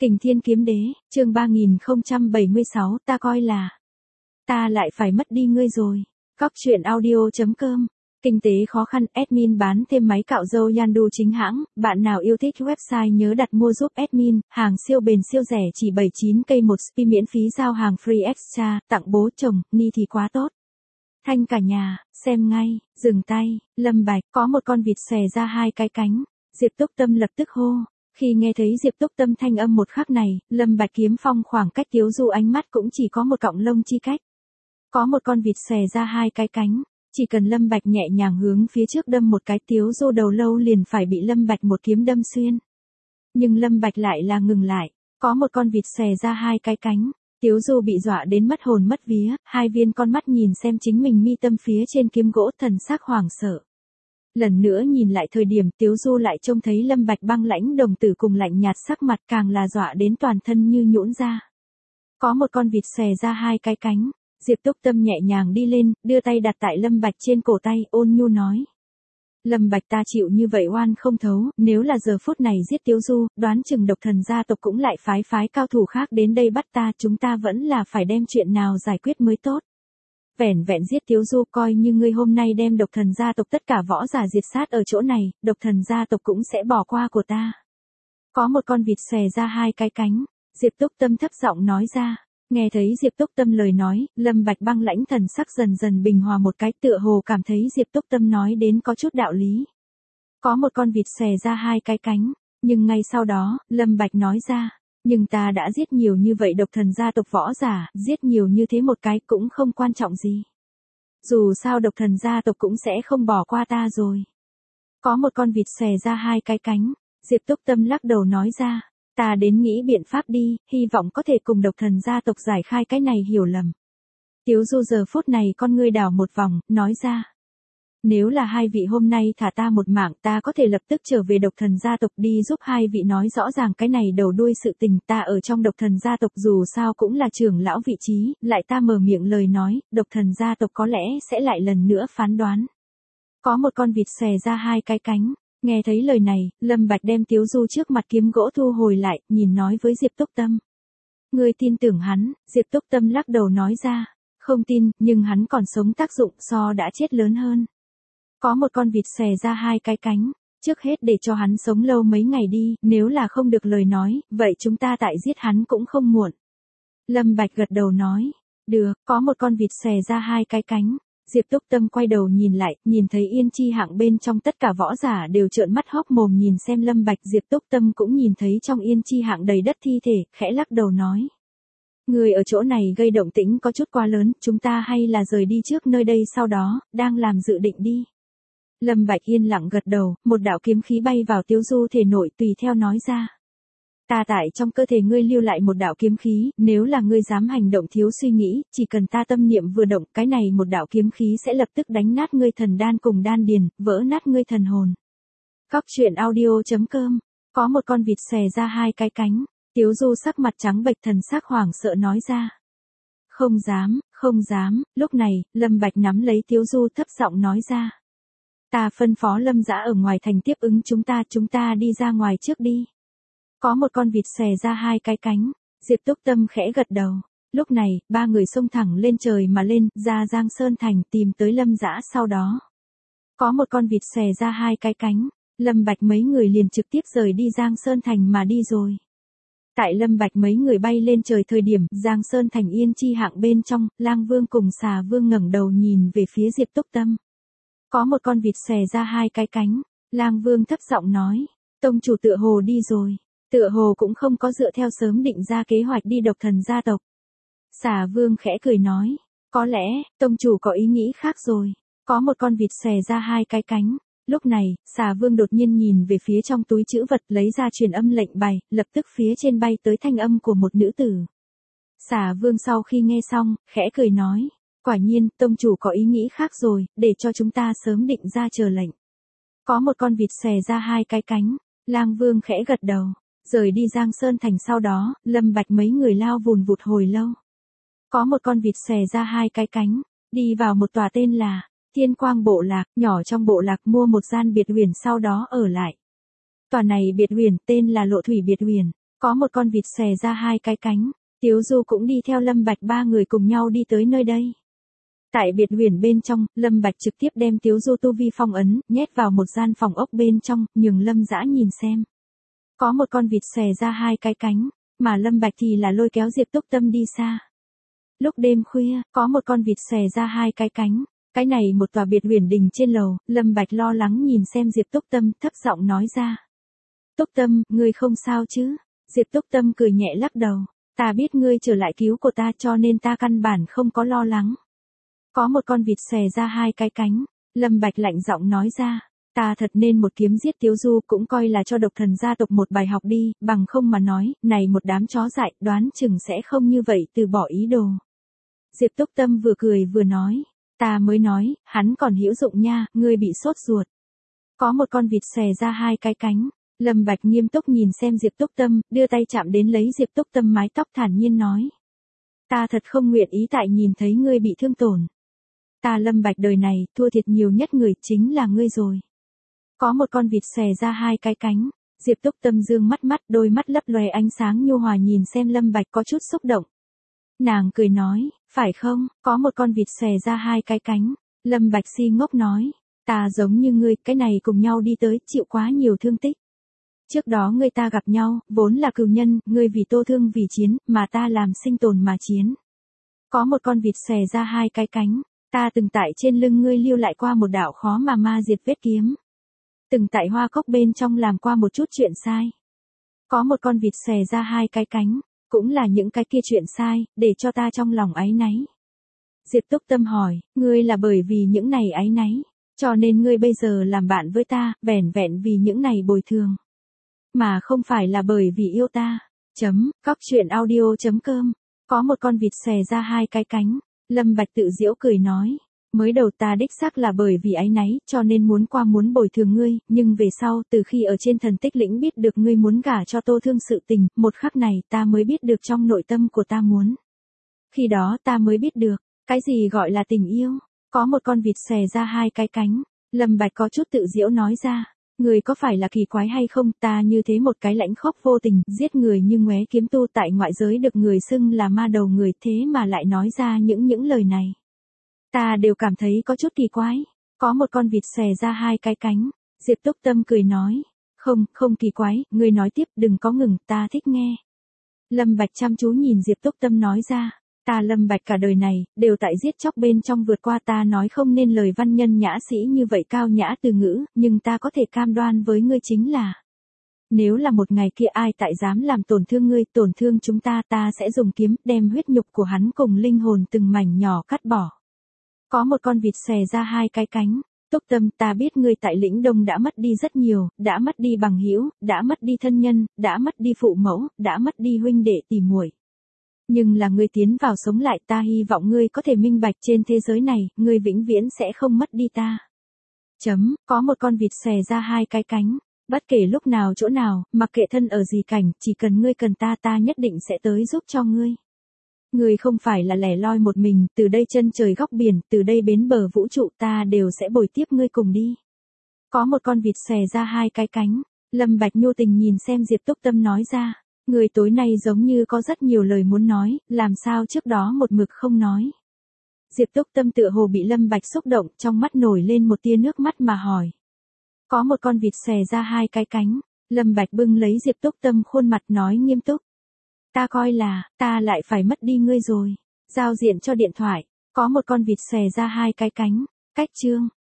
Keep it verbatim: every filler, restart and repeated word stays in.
Kình Thiên Kiếm Đế, chương ba nghìn không trăm bảy mươi sáu, ta coi là ta lại phải mất đi ngươi rồi. Cóc truyện audio chấm com. Kinh tế khó khăn, admin bán thêm máy cạo râu Yandu chính hãng, bạn nào yêu thích website nhớ đặt mua giúp admin, hàng siêu bền siêu rẻ chỉ bảy mươi chín k một spi miễn phí giao hàng free extra, tặng bố chồng, ni thì quá tốt. Thanh cả nhà, xem ngay, dừng tay, Lâm Bạch, có một con vịt xòe ra hai cái cánh, Diệp Túc Tâm lập tức hô. Khi nghe thấy Diệp Túc Tâm thanh âm một khắc này, Lâm Bạch Kiếm Phong khoảng cách Tiếu Du ánh mắt cũng chỉ có một cọng lông chi cách. Có một con vịt xòe ra hai cái cánh, chỉ cần Lâm Bạch nhẹ nhàng hướng phía trước đâm một cái, Tiếu Du đầu lâu liền phải bị Lâm Bạch một kiếm đâm xuyên. Nhưng Lâm Bạch lại là ngừng lại, có một con vịt xòe ra hai cái cánh, Tiếu Du bị dọa đến mất hồn mất vía, hai viên con mắt nhìn xem chính mình mi tâm phía trên kiếm gỗ, thần sắc hoảng sợ. Lần nữa nhìn lại thời điểm Tiếu Du lại trông thấy Lâm Bạch băng lãnh đồng tử cùng lạnh nhạt sắc mặt, càng là dọa đến toàn thân như nhũn ra. Có một con vịt xòe ra hai cái cánh, Diệp Túc Tâm nhẹ nhàng đi lên, đưa tay đặt tại Lâm Bạch trên cổ tay, ôn nhu nói. Lâm Bạch, ta chịu như vậy oan không thấu, nếu là giờ phút này giết Tiếu Du, đoán chừng Độc Thần gia tộc cũng lại phái phái cao thủ khác đến đây bắt ta, chúng ta vẫn là phải đem chuyện nào giải quyết mới tốt. Vẻn vẹn giết Tiếu Du, coi như ngươi hôm nay đem Độc Thần gia tộc tất cả võ giả diệt sát ở chỗ này, Độc Thần gia tộc cũng sẽ bỏ qua của ta. Có một con vịt xòe ra hai cái cánh, Diệp Túc Tâm thấp giọng nói ra. Nghe thấy Diệp Túc Tâm lời nói, Lâm Bạch băng lãnh thần sắc dần dần bình hòa một cái, tựa hồ cảm thấy Diệp Túc Tâm nói đến có chút đạo lý. Có một con vịt xòe ra hai cái cánh, nhưng ngay sau đó, Lâm Bạch nói ra, nhưng ta đã giết nhiều như vậy Độc Thần gia tộc võ giả, giết nhiều như thế một cái cũng không quan trọng gì. Dù sao Độc Thần gia tộc cũng sẽ không bỏ qua ta rồi. Có một con vịt xòe ra hai cái cánh, Diệp Túc Tâm lắc đầu nói ra. Ta đến nghĩ biện pháp đi, hy vọng có thể cùng Độc Thần gia tộc giải khai cái này hiểu lầm. Tiếu Du giờ phút này con ngươi đảo một vòng, nói ra. Nếu là hai vị hôm nay thả ta một mạng, ta có thể lập tức trở về Độc Thần gia tộc đi giúp hai vị nói rõ ràng cái này đầu đuôi sự tình. Ta ở trong Độc Thần gia tộc dù sao cũng là trưởng lão vị trí, lại ta mở miệng lời nói, Độc Thần gia tộc có lẽ sẽ lại lần nữa phán đoán. Có một con vịt xòe ra hai cái cánh. Nghe thấy lời này, Lâm Bạch đem Tiếu Du trước mặt kiếm gỗ thu hồi lại, nhìn nói với Diệp Túc Tâm. Ngươi tin tưởng hắn, Diệp Túc Tâm lắc đầu nói ra. Không tin, nhưng hắn còn sống tác dụng so đã chết lớn hơn. Có một con vịt xòe ra hai cái cánh, trước hết để cho hắn sống lâu mấy ngày đi, nếu là không được lời nói, vậy chúng ta tại giết hắn cũng không muộn. Lâm Bạch gật đầu nói. Được, có một con vịt xòe ra hai cái cánh. Diệp Túc Tâm quay đầu nhìn lại, nhìn thấy Yên Chi Hạng bên trong tất cả võ giả đều trợn mắt hốc mồm nhìn xem Lâm Bạch. Diệp Túc Tâm cũng nhìn thấy trong Yên Chi Hạng đầy đất thi thể, khẽ lắc đầu nói. Người ở chỗ này gây động tĩnh có chút quá lớn, chúng ta hay là rời đi trước nơi đây sau đó, đang làm dự định đi. Lâm Bạch yên lặng gật đầu, một đạo kiếm khí bay vào Tiếu Du thể nội tùy theo nói ra. Ta tại trong cơ thể ngươi lưu lại một đạo kiếm khí, nếu là ngươi dám hành động thiếu suy nghĩ, chỉ cần ta tâm niệm vừa động, cái này một đạo kiếm khí sẽ lập tức đánh nát ngươi thần đan cùng đan điền, vỡ nát ngươi thần hồn. Cóc truyện audio chấm com. Có một con vịt xòe ra hai cái cánh, Tiếu Du sắc mặt trắng bệch thần sắc hoảng sợ nói ra. Không dám, không dám, lúc này, Lâm Bạch nắm lấy Tiếu Du thấp giọng nói ra. Ta phân phó Lâm Dã ở ngoài thành tiếp ứng chúng ta, chúng ta đi ra ngoài trước đi. Có một con vịt xòe ra hai cái cánh, Diệp Túc Tâm khẽ gật đầu. Lúc này, ba người xông thẳng lên trời mà lên, ra Giang Sơn Thành tìm tới Lâm Dã sau đó. Có một con vịt xòe ra hai cái cánh, Lâm Bạch mấy người liền trực tiếp rời đi Giang Sơn Thành mà đi rồi. Tại Lâm Bạch mấy người bay lên trời thời điểm, Giang Sơn Thành Yên Chi Hạng bên trong, Lang Vương cùng Xà Vương ngẩng đầu nhìn về phía Diệp Túc Tâm. Có một con vịt xòe ra hai cái cánh, Lang Vương thấp giọng nói, tông chủ tựa hồ đi rồi. Tựa hồ cũng không có dựa theo sớm định ra kế hoạch đi Độc Thần gia tộc. Xà Vương khẽ cười nói, có lẽ, tông chủ có ý nghĩ khác rồi. Có một con vịt xòe ra hai cái cánh. Lúc này, Xà Vương đột nhiên nhìn về phía trong túi trữ vật, lấy ra truyền âm lệnh bài, lập tức phía trên bay tới thanh âm của một nữ tử. Xà Vương sau khi nghe xong, khẽ cười nói, quả nhiên, tông chủ có ý nghĩ khác rồi, để cho chúng ta sớm định ra chờ lệnh. Có một con vịt xòe ra hai cái cánh, Lang Vương khẽ gật đầu. Rời đi Giang Sơn Thành sau đó, Lâm Bạch mấy người lao vùn vụt hồi lâu. Có một con vịt xòe ra hai cái cánh, đi vào một tòa tên là Thiên Quang Bộ Lạc, nhỏ trong bộ lạc mua một gian biệt huyền sau đó ở lại. Tòa này biệt huyền tên là Lộ Thủy Biệt Huyền. Có một con vịt xòe ra hai cái cánh, Tiếu Du cũng đi theo Lâm Bạch ba người cùng nhau đi tới nơi đây. Tại biệt huyền bên trong, Lâm Bạch trực tiếp đem Tiếu Du tu vi phong ấn, nhét vào một gian phòng ốc bên trong, nhường Lâm Dã nhìn xem. Có một con vịt xòe ra hai cái cánh, mà Lâm Bạch thì là lôi kéo Diệp Túc Tâm đi xa. Lúc đêm khuya, có một con vịt xòe ra hai cái cánh, cái này một tòa biệt huyền đình trên lầu, Lâm Bạch lo lắng nhìn xem Diệp Túc Tâm, thấp giọng nói ra. Túc Tâm, ngươi không sao chứ? Diệp Túc Tâm cười nhẹ lắc đầu, ta biết ngươi trở lại cứu của ta cho nên ta căn bản không có lo lắng. Có một con vịt xòe ra hai cái cánh, Lâm Bạch lạnh giọng nói ra, ta thật nên một kiếm giết Tiếu Du cũng coi là cho độc thần gia tộc một bài học đi, bằng không mà nói, này một đám chó dại, đoán chừng sẽ không như vậy từ bỏ ý đồ. Diệp Túc Tâm vừa cười vừa nói, ta mới nói, hắn còn hữu dụng nha, ngươi bị sốt ruột. Có một con vịt xòe ra hai cái cánh, Lâm Bạch nghiêm túc nhìn xem Diệp Túc Tâm, đưa tay chạm đến lấy Diệp Túc Tâm mái tóc thản nhiên nói. Ta thật không nguyện ý tại nhìn thấy ngươi bị thương tổn. Ta Lâm Bạch đời này, thua thiệt nhiều nhất người chính là ngươi rồi. Có một con vịt xòe ra hai cái cánh, Diệp Túc Tâm dương mắt mắt, đôi mắt lấp lóe ánh sáng nhu hòa nhìn xem Lâm Bạch có chút xúc động. Nàng cười nói, phải không, có một con vịt xòe ra hai cái cánh, Lâm Bạch si ngốc nói, ta giống như ngươi, cái này cùng nhau đi tới, chịu quá nhiều thương tích. Trước đó ngươi ta gặp nhau, vốn là cừu nhân, ngươi vì Tô Thương vì chiến, mà ta làm sinh tồn mà chiến. Có một con vịt xòe ra hai cái cánh, ta từng tại trên lưng ngươi lưu lại qua một đạo khó mà ma diệt vết kiếm. Từng tại hoa cốc bên trong làm qua một chút chuyện sai. Có một con vịt xòe ra hai cái cánh, cũng là những cái kia chuyện sai, để cho ta trong lòng áy náy. Diệp Túc Tâm hỏi, ngươi là bởi vì những này áy náy, cho nên ngươi bây giờ làm bạn với ta, vẻn vẹn vì những này bồi thường. Mà không phải là bởi vì yêu ta. Chấm, cóc truyện audio chấm com. Có một con vịt xòe ra hai cái cánh, Lâm Bạch tự giễu cười nói. Mới đầu ta đích xác là bởi vì áy náy, cho nên muốn qua muốn bồi thường ngươi, nhưng về sau, từ khi ở trên thần tích lĩnh biết được ngươi muốn gả cho Tô Thương sự tình, một khắc này ta mới biết được trong nội tâm của ta muốn. Khi đó ta mới biết được, cái gì gọi là tình yêu. Có một con vịt xòe ra hai cái cánh, Lâm Bạch có chút tự giễu nói ra. Người có phải là kỳ quái hay không, ta như thế một cái lãnh khốc vô tình, giết người như ngoé kiếm tu tại ngoại giới được người xưng là ma đầu người, thế mà lại nói ra những những lời này. Ta đều cảm thấy có chút kỳ quái. Có một con vịt xòe ra hai cái cánh, Diệp Túc Tâm cười nói, không, không kỳ quái, ngươi nói tiếp, đừng có ngừng, ta thích nghe. Lâm Bạch chăm chú nhìn Diệp Túc Tâm nói ra, ta Lâm Bạch cả đời này, đều tại giết chóc bên trong vượt qua, ta nói không nên lời văn nhân nhã sĩ như vậy cao nhã từ ngữ, nhưng ta có thể cam đoan với ngươi chính là, nếu là một ngày kia ai tại dám làm tổn thương ngươi, tổn thương chúng ta, ta sẽ dùng kiếm, đem huyết nhục của hắn cùng linh hồn từng mảnh nhỏ cắt bỏ. Có một con vịt xòe ra hai cái cánh, Túc Tâm, ta biết ngươi tại lĩnh Đông đã mất đi rất nhiều, đã mất đi bằng hữu, đã mất đi thân nhân, đã mất đi phụ mẫu, đã mất đi huynh đệ tỷ muội. Nhưng là ngươi tiến vào sống lại, ta hy vọng ngươi có thể minh bạch trên thế giới này, ngươi vĩnh viễn sẽ không mất đi ta. Chấm, có một con vịt xòe ra hai cái cánh, bất kể lúc nào chỗ nào, mặc kệ thân ở gì cảnh, chỉ cần ngươi cần ta, ta nhất định sẽ tới giúp cho ngươi. Ngươi không phải là lẻ loi một mình, từ đây chân trời góc biển, từ đây bến bờ vũ trụ, ta đều sẽ bồi tiếp ngươi cùng đi. Có một con vịt xòe ra hai cái cánh, Lâm Bạch nhu tình nhìn xem Diệp Túc Tâm nói ra, ngươi tối nay giống như có rất nhiều lời muốn nói, làm sao trước đó một mực không nói. Diệp Túc Tâm tựa hồ bị Lâm Bạch xúc động, trong mắt nổi lên một tia nước mắt mà hỏi. Có một con vịt xòe ra hai cái cánh, Lâm Bạch bưng lấy Diệp Túc Tâm khuôn mặt nói nghiêm túc. Ta coi là, ta lại phải mất đi ngươi rồi. Giao diện cho điện thoại, có một con vịt xòe ra hai cái cánh, cách chương.